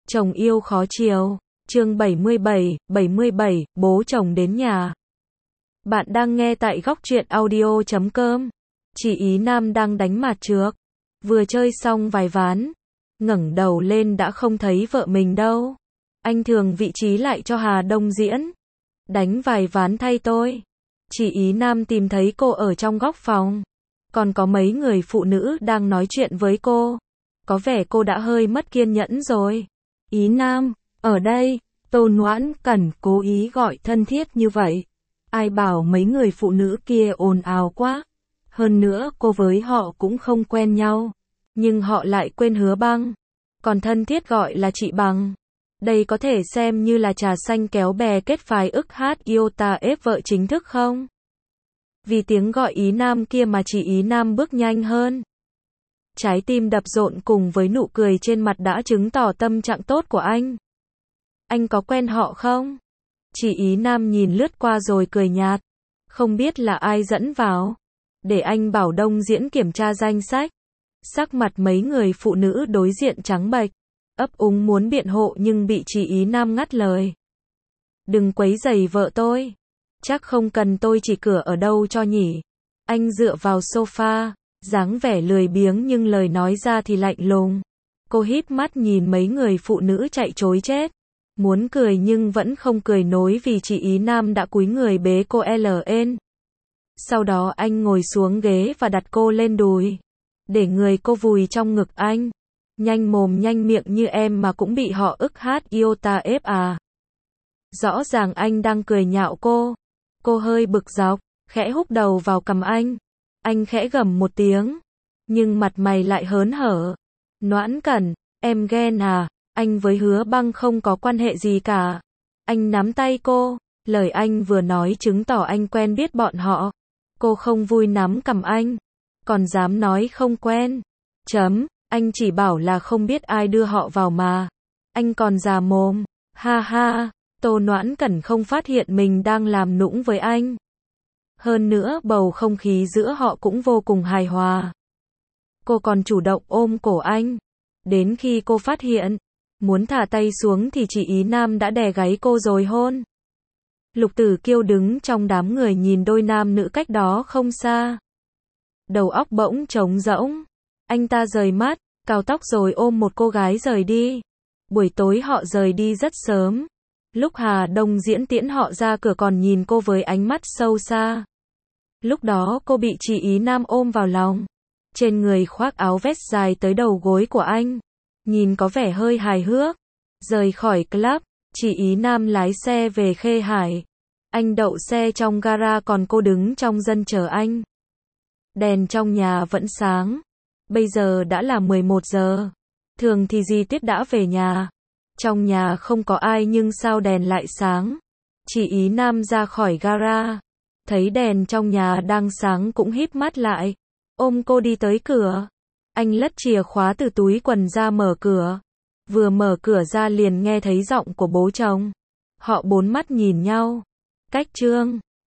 Chồng yêu khó chiều. Chương 77, bố chồng đến nhà. Bạn đang nghe tại góc truyện audio.com. Chị Ý Nam đang đánh mạt trước. Vừa chơi xong vài ván, ngẩng đầu lên đã không thấy vợ mình đâu. Anh thường vị trí lại cho Hà Đông diễn. Đánh vài ván thay tôi. Chị Ý Nam tìm thấy cô ở trong góc phòng. Còn có mấy người phụ nữ đang nói chuyện với cô. Có vẻ cô đã hơi mất kiên nhẫn rồi. Ý Nam, ở đây. Tô Noãn Cẩn cố ý gọi thân thiết như vậy. Ai bảo mấy người phụ nữ kia ồn ào quá. Hơn nữa cô với họ cũng không quen nhau. Nhưng họ lại quên Hứa Băng. Còn thân thiết gọi là chị Bằng. Đây có thể xem như là trà xanh kéo bè kết phái ức hát Iota ép vợ chính thức không? Vì tiếng gọi Ý Nam kia mà chị Ý Nam bước nhanh hơn. Trái tim đập rộn cùng với nụ cười trên mặt đã chứng tỏ tâm trạng tốt của anh. Anh có quen họ không? Chị Ý Nam nhìn lướt qua rồi cười nhạt. Không biết là ai dẫn vào. Để anh bảo Đông diễn kiểm tra danh sách. Sắc mặt mấy người phụ nữ đối diện trắng bệch. Ấp úng muốn biện hộ nhưng bị chị Ý Nam ngắt lời. Đừng quấy rầy vợ tôi. Chắc không cần tôi chỉ cửa ở đâu cho nhỉ. Anh dựa vào sofa, dáng vẻ lười biếng nhưng lời nói ra thì lạnh lùng. Cô híp mắt nhìn mấy người phụ nữ chạy trối chết. Muốn cười nhưng vẫn không cười nổi vì chị Ý Nam đã cúi người bế cô lên. Sau đó anh ngồi xuống ghế và đặt cô lên đùi. Để người cô vùi trong ngực anh. Nhanh mồm nhanh miệng như em mà cũng bị họ ức hát Iota ép à. Rõ ràng anh đang cười nhạo cô. Cô hơi bực dọc, khẽ húc đầu vào cằm anh. Anh khẽ gầm một tiếng. Nhưng mặt mày lại hớn hở. Noãn Cẩn, em ghen à? Anh với Hứa Băng không có quan hệ gì cả. Anh nắm tay cô. Lời anh vừa nói chứng tỏ anh quen biết bọn họ. Cô không vui nắm cằm anh. Còn dám nói không quen. Anh chỉ bảo là không biết ai đưa họ vào mà. Anh còn già mồm. Ha ha. Tô Noãn Cẩn không phát hiện mình đang làm nũng với anh. Hơn nữa bầu không khí giữa họ cũng vô cùng hài hòa. Cô còn chủ động ôm cổ anh. Đến khi cô phát hiện, muốn thả tay xuống thì chị Ý Nam đã đè gáy cô rồi hôn. Lục Tử Kiêu đứng trong đám người nhìn đôi nam nữ cách đó không xa. Đầu óc bỗng trống rỗng. Anh ta rời mắt, cào tóc rồi ôm một cô gái rời đi. Buổi tối họ rời đi rất sớm. Lúc Hà Đông diễn tiễn họ ra cửa còn nhìn cô với ánh mắt sâu xa. Lúc đó cô bị chị Ý Nam ôm vào lòng. Trên người khoác áo vest dài tới đầu gối của anh. Nhìn có vẻ hơi hài hước. Rời khỏi club, chị Ý Nam lái xe về Khê Hải. Anh đậu xe trong gara còn cô đứng trong sân chờ anh. Đèn trong nhà vẫn sáng. Bây giờ đã là 11 giờ. Thường thì Di Tuyết đã về nhà. Trong nhà không có ai nhưng sao đèn lại sáng. Chị Ý Nam ra khỏi gara. Thấy đèn trong nhà đang sáng cũng híp mắt lại. Ôm cô đi tới cửa. Anh lất chìa khóa từ túi quần ra mở cửa. Vừa mở cửa ra liền nghe thấy giọng của bố chồng. Họ bốn mắt nhìn nhau. Cách chương